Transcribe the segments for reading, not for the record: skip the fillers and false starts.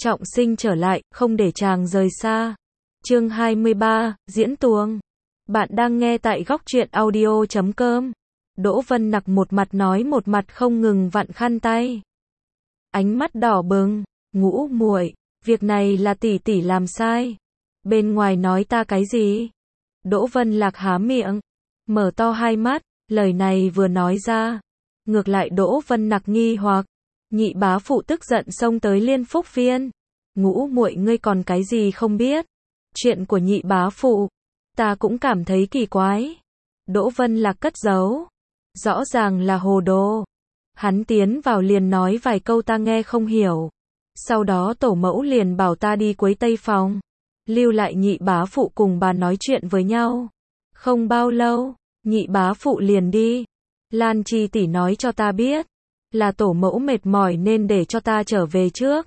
trọng sinh trở lại, không để chàng rời xa. Chương 23, diễn tuồng. Bạn đang nghe tại góc truyện audio.com. Đỗ Vân Nặc một mặt nói một mặt không ngừng vặn khăn tay. Ánh mắt đỏ bừng, Ngũ muội, việc này là tỷ tỷ làm sai. Bên ngoài nói ta cái gì? Đỗ Vân Lạc há miệng, mở to hai mắt, lời này vừa nói ra. Ngược lại Đỗ Vân Nặc nghi hoặc, nhị bá phụ tức giận xông tới Liên Phúc Viên. Ngũ muội ngươi còn cái gì không biết? Chuyện của nhị bá phụ, ta cũng cảm thấy kỳ quái. Đỗ Vân Lạc cất giấu, rõ ràng là hồ đồ. Hắn tiến vào liền nói vài câu ta nghe không hiểu. Sau đó tổ mẫu liền bảo ta đi quấy tây phòng, lưu lại nhị bá phụ cùng bà nói chuyện với nhau. Không bao lâu, nhị bá phụ liền đi. Lan Chi tỷ nói cho ta biết, là tổ mẫu mệt mỏi nên để cho ta trở về trước.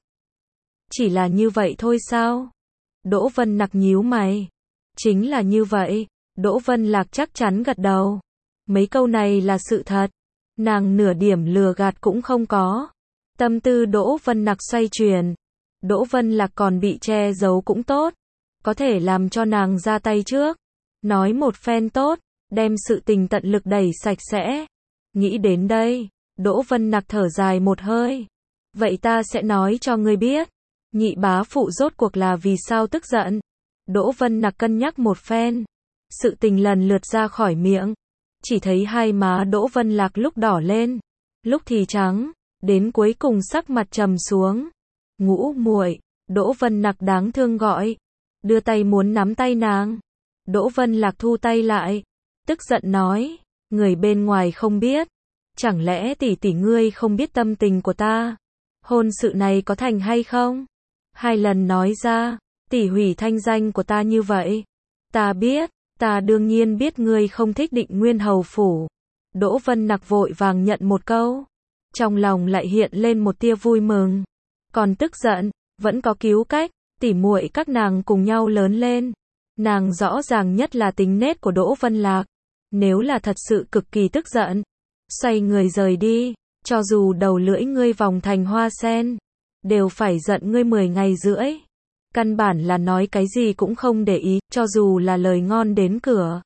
Chỉ là như vậy thôi sao? Đỗ Vân Nặc nhíu mày. Chính là như vậy. Đỗ Vân Lạc chắc chắn gật đầu. Mấy câu này là sự thật. Nàng nửa điểm lừa gạt cũng không có. Tâm tư Đỗ Vân Nặc xoay chuyển. Đỗ Vân Lạc còn bị che giấu cũng tốt. Có thể làm cho nàng ra tay trước. Nói một phen tốt, đem sự tình tận lực đẩy sạch sẽ. Nghĩ đến đây, Đỗ Vân Nặc thở dài một hơi. Vậy ta sẽ nói cho ngươi biết. Nhị bá phụ rốt cuộc là vì sao tức giận. Đỗ Vân Nặc cân nhắc một phen. Sự tình lần lượt ra khỏi miệng. Chỉ thấy hai má Đỗ Vân Lạc lúc đỏ lên, lúc thì trắng, đến cuối cùng sắc mặt trầm xuống. Ngũ muội, Đỗ Vân Nặc đáng thương gọi. Đưa tay muốn nắm tay nàng. Đỗ Vân Lạc thu tay lại. Tức giận nói, người bên ngoài không biết. Chẳng lẽ tỷ tỷ ngươi không biết tâm tình của ta? Hôn sự này có thành hay không? Hai lần nói ra, tỷ hủy thanh danh của ta như vậy. Ta biết, ta đương nhiên biết ngươi không thích Định Nguyên hầu phủ. Đỗ Vân Nặc vội vàng nhận một câu. Trong lòng lại hiện lên một tia vui mừng. Còn tức giận, vẫn có cứu cách, tỉ muội các nàng cùng nhau lớn lên. Nàng rõ ràng nhất là tính nết của Đỗ Vân Lạc. Nếu là thật sự cực kỳ tức giận, xoay người rời đi, cho dù đầu lưỡi ngươi vòng thành hoa sen, đều phải giận ngươi 10 ngày rưỡi. Căn bản là nói cái gì cũng không để ý, cho dù là lời ngon đến cửa,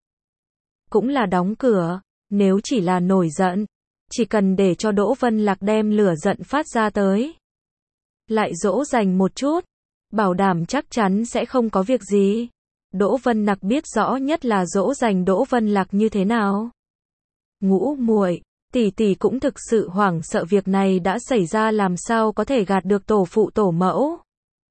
cũng là đóng cửa. Nếu chỉ là nổi giận, chỉ cần để cho Đỗ Vân Lạc đem lửa giận phát ra tới, lại dỗ dành một chút, bảo đảm chắc chắn sẽ không có việc gì. Đỗ Vân Nặc biết rõ nhất là dỗ dành Đỗ Vân Lạc như thế nào. Ngũ muội, tỷ tỷ cũng thực sự hoảng sợ việc này đã xảy ra, làm sao có thể gạt được tổ phụ tổ mẫu.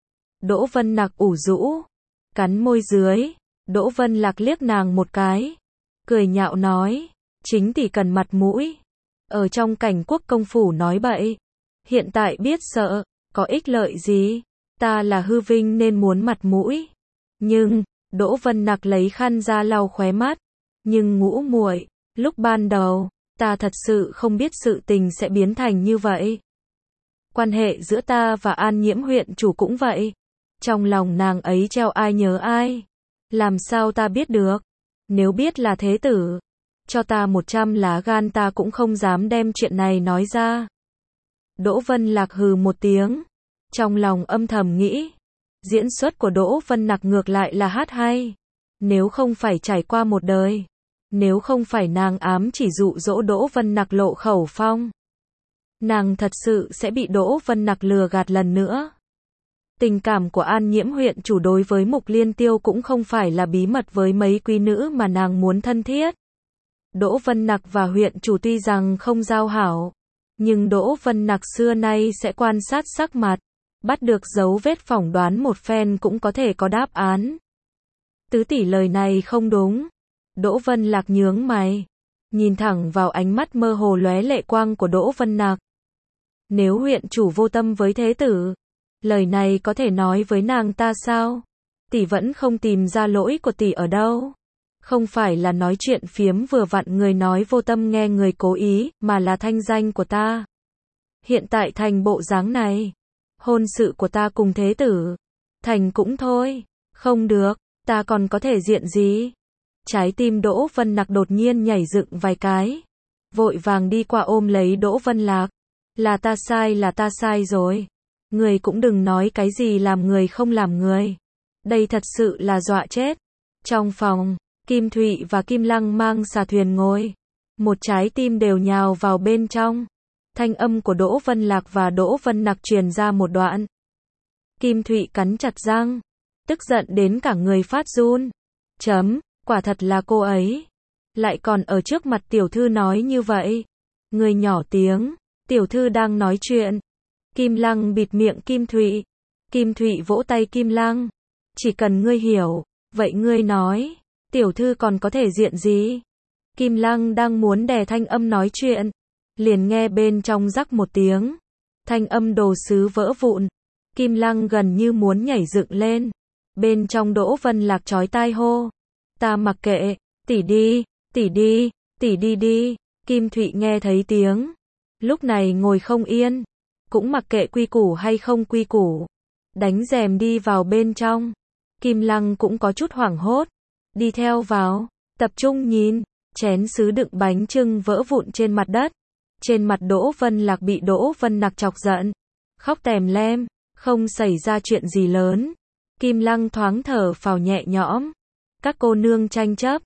Đỗ Vân Nặc ủ rũ, cắn môi dưới. Đỗ Vân Lạc liếc nàng một cái, cười nhạo nói, chính tỷ cần mặt mũi. Ở trong Cảnh Quốc công phủ nói bậy, hiện tại biết sợ, có ích lợi gì? Ta là hư vinh nên muốn mặt mũi. Nhưng, Đỗ Vân Nặc lấy khăn ra lau khóe mắt. Nhưng ngũ muội, lúc ban đầu, ta thật sự không biết sự tình sẽ biến thành như vậy. Quan hệ giữa ta và An Nhiễm huyện chủ cũng vậy. Trong lòng nàng ấy treo ai nhớ ai. Làm sao ta biết được? Nếu biết là thế tử, cho ta 100 lá gan ta cũng không dám đem chuyện này nói ra. Đỗ Vân Lạc hừ một tiếng. Trong lòng âm thầm nghĩ, diễn xuất của Đỗ Vân Nặc ngược lại là hát hay. Nếu không phải trải qua một đời, nếu không phải nàng ám chỉ dụ dỗ Đỗ Vân Nặc lộ khẩu phong, nàng thật sự sẽ bị Đỗ Vân Nặc lừa gạt lần nữa. Tình cảm của An Nhiễm huyện chủ đối với Mục Liên Tiêu cũng không phải là bí mật với mấy quý nữ mà nàng muốn thân thiết. Đỗ Vân Nặc và huyện chủ tuy rằng không giao hảo, nhưng Đỗ Vân Nặc xưa nay sẽ quan sát sắc mặt, bắt được dấu vết phỏng đoán một phen cũng có thể có đáp án. Tứ tỷ lời này không đúng. Đỗ Vân Lạc nhướng mày, nhìn thẳng vào ánh mắt mơ hồ lóe lệ quang của Đỗ Vân Nặc. Nếu huyện chủ vô tâm với thế tử, lời này có thể nói với nàng ta sao? Tỷ vẫn không tìm ra lỗi của tỷ ở đâu. Không phải là nói chuyện phiếm vừa vặn người nói vô tâm nghe người cố ý, mà là thanh danh của ta. Hiện tại thành bộ dáng này, hôn sự của ta cùng thế tử, thành cũng thôi. Không được, ta còn có thể diện gì? Trái tim Đỗ Vân Nặc đột nhiên nhảy dựng vài cái. Vội vàng đi qua ôm lấy Đỗ Vân Lạc. Là ta sai rồi. Người cũng đừng nói cái gì làm người không làm người. Đây thật sự là dọa chết. Trong phòng, Kim Thụy và Kim Lăng mang xà thuyền ngồi. Một trái tim đều nhào vào bên trong. Thanh âm của Đỗ Vân Lạc và Đỗ Vân Nặc truyền ra một đoạn. Kim Thụy cắn chặt răng, tức giận đến cả người phát run. Quả thật là cô ấy. Lại còn ở trước mặt tiểu thư nói như vậy. Người nhỏ tiếng, tiểu thư đang nói chuyện. Kim Lăng bịt miệng Kim Thụy. Kim Thụy vỗ tay Kim Lăng. Chỉ cần ngươi hiểu, vậy ngươi nói, tiểu thư còn có thể diện gì? Kim Lăng đang muốn đè thanh âm nói chuyện, liền nghe bên trong rắc một tiếng. Thanh âm đồ sứ vỡ vụn. Kim Lăng gần như muốn nhảy dựng lên. Bên trong Đỗ Vân Lạc chói tai hô. Ta mặc kệ, tỷ đi, tỷ đi, tỷ đi đi. Kim Thụy nghe thấy tiếng. Lúc này ngồi không yên. Cũng mặc kệ quy củ hay không quy củ. Đánh rèm đi vào bên trong. Kim Lăng cũng có chút hoảng hốt. Đi theo vào, tập trung nhìn. Chén sứ đựng bánh chưng vỡ vụn trên mặt đất. Trên mặt Đỗ Vân Lạc bị Đỗ Vân Nặc chọc giận. Khóc tèm lem. Không xảy ra chuyện gì lớn. Kim Lăng thoáng thở phào nhẹ nhõm. Các cô nương tranh chấp.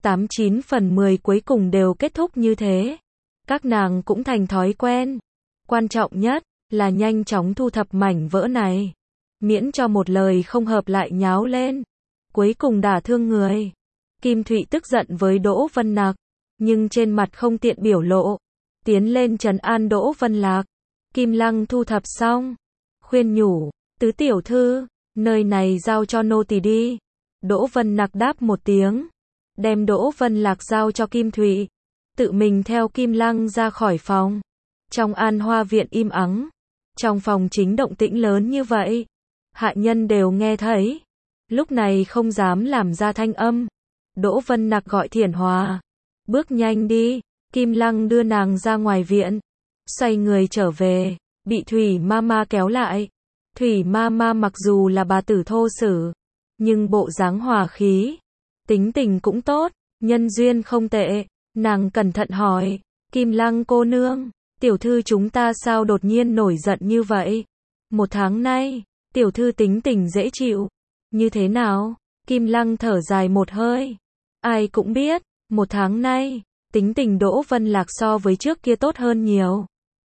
89 phần 10 cuối cùng đều kết thúc như thế. Các nàng cũng thành thói quen. Quan trọng nhất là nhanh chóng thu thập mảnh vỡ này. Miễn cho một lời không hợp lại nháo lên. Cuối cùng đả thương người. Kim Thụy tức giận với Đỗ Vân Nặc. Nhưng trên mặt không tiện biểu lộ. Tiến lên trấn an Đỗ Vân Lạc. Kim Lăng thu thập xong. Khuyên nhủ. Tứ tiểu thư, nơi này giao cho nô tỳ đi. Đỗ Vân Nặc đáp một tiếng. Đem Đỗ Vân Lạc giao cho Kim Thụy. Tự mình theo Kim Lăng ra khỏi phòng. Trong An Hoa viện im ắng. Trong phòng chính động tĩnh lớn như vậy. Hạ nhân đều nghe thấy. Lúc này không dám làm ra thanh âm. Đỗ Vân Nặc gọi Thiển Hòa. Bước nhanh đi. Kim Lăng đưa nàng ra ngoài viện. Xoay người trở về. Bị Thủy Mama kéo lại. Thủy Mama mặc dù là bà tử thô sử. Nhưng bộ dáng hòa khí. Tính tình cũng tốt. Nhân duyên không tệ. Nàng cẩn thận hỏi. Kim Lăng cô nương. Tiểu thư chúng ta sao đột nhiên nổi giận như vậy? Một tháng nay. Tiểu thư tính tình dễ chịu. Như thế nào? Kim Lăng thở dài một hơi. Ai cũng biết. Một tháng nay. Tính tình Đỗ Vân Lạc so với trước kia tốt hơn nhiều.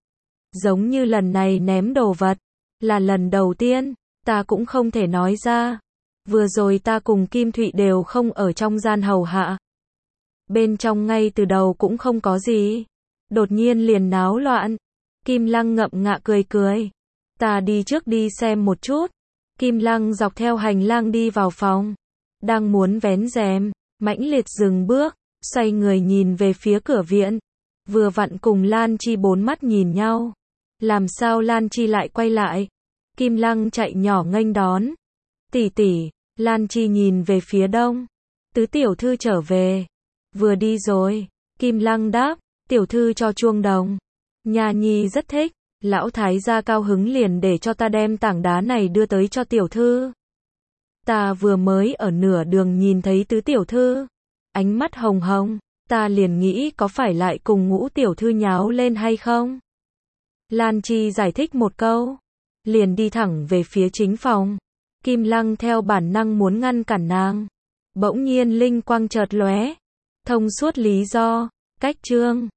Giống như lần này ném đồ vật. Là lần đầu tiên. Ta cũng không thể nói ra. Vừa rồi ta cùng Kim Thụy đều không ở trong gian hầu hạ. Bên trong ngay từ đầu cũng không có gì. Đột nhiên liền náo loạn. Kim Lăng ngậm ngạ cười cười. Ta đi trước đi xem một chút. Kim Lăng dọc theo hành lang đi vào phòng. Đang muốn vén rèm. Mãnh liệt dừng bước. Xoay người nhìn về phía cửa viện. Vừa vặn cùng Lan Chi bốn mắt nhìn nhau. Làm sao Lan Chi lại quay lại? Kim Lăng chạy nhỏ nghênh đón. Tỷ tỷ. Lan Chi nhìn về phía đông. Tứ tiểu thư trở về. Vừa đi rồi. Kim Lăng đáp. Tiểu thư cho chuông đồng. Nha nhi rất thích. Lão thái gia cao hứng liền để cho ta đem tảng đá này đưa tới cho tiểu thư. Ta vừa mới ở nửa đường nhìn thấy tứ tiểu thư. Ánh mắt hồng hồng. Ta liền nghĩ có phải lại cùng Ngũ tiểu thư nháo lên hay không? Lan Chi giải thích một câu. Liền đi thẳng về phía chính phòng. Kim Lăng theo bản năng muốn ngăn cản nàng. Bỗng nhiên linh quang chợt lóe. Thông suốt lý do. Cách chương.